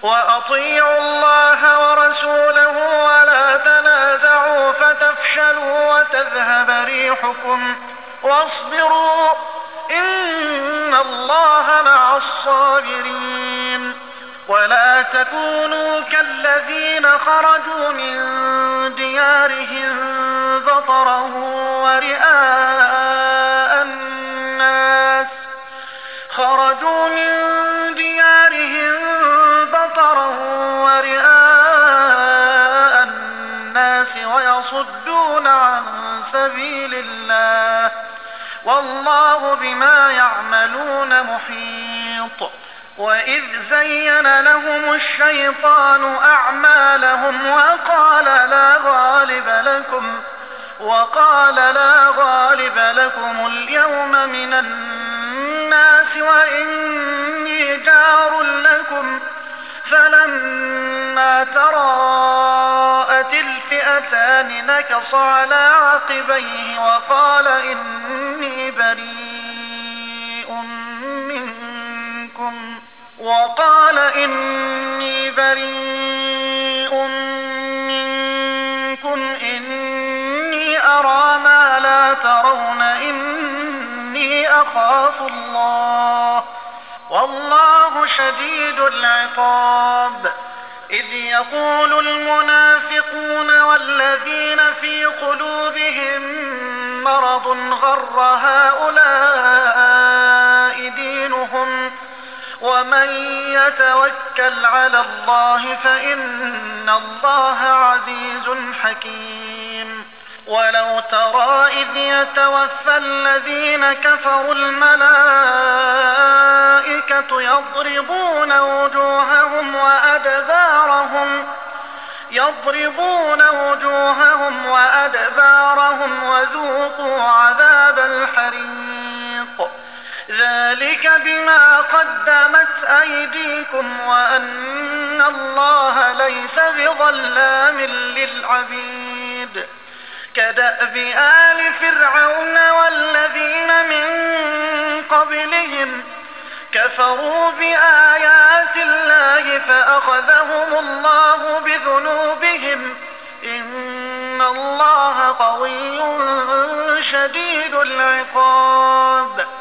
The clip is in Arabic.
وأطيعوا الله ورسوله ولا تنازعوا فتفشلوا وتذهب ريحكم واصبروا إن الله مع الصابرين. ولا تكونوا كالذين خرجوا من ديارهم بطرا ورئاء الناس ويصدون عن سبيل الله والله بما يعملون محيط. وإذ زين لهم الشيطان أعمالهم وقال لا غالب لكم اليوم من الناس وإني جار لكم فلما تراءت الفئتان نكص على عقبيه وقال إني بريء منكم إني أرى ما لا ترون إني أخاف الله والله شديد العقاب. إذ يقول المنافقون والذين في قلوبهم مرض غر هؤلاء دينهم ومن يتوكل على الله فإن الله عزيز حكيم. ولو ترى إذ يتوفى الذين كفروا الملائكة يضربون وجوههم وأدبارهم وذوقوا عذاب الحريق ذلك بما قدمت أيديكم وأن الله ليس بظلام للعبيد. كدأب آل فرعون والذين من قبلهم كفروا بآيات الله فأخذهم الله بذنوبهم إن الله قوي شديد العقاب.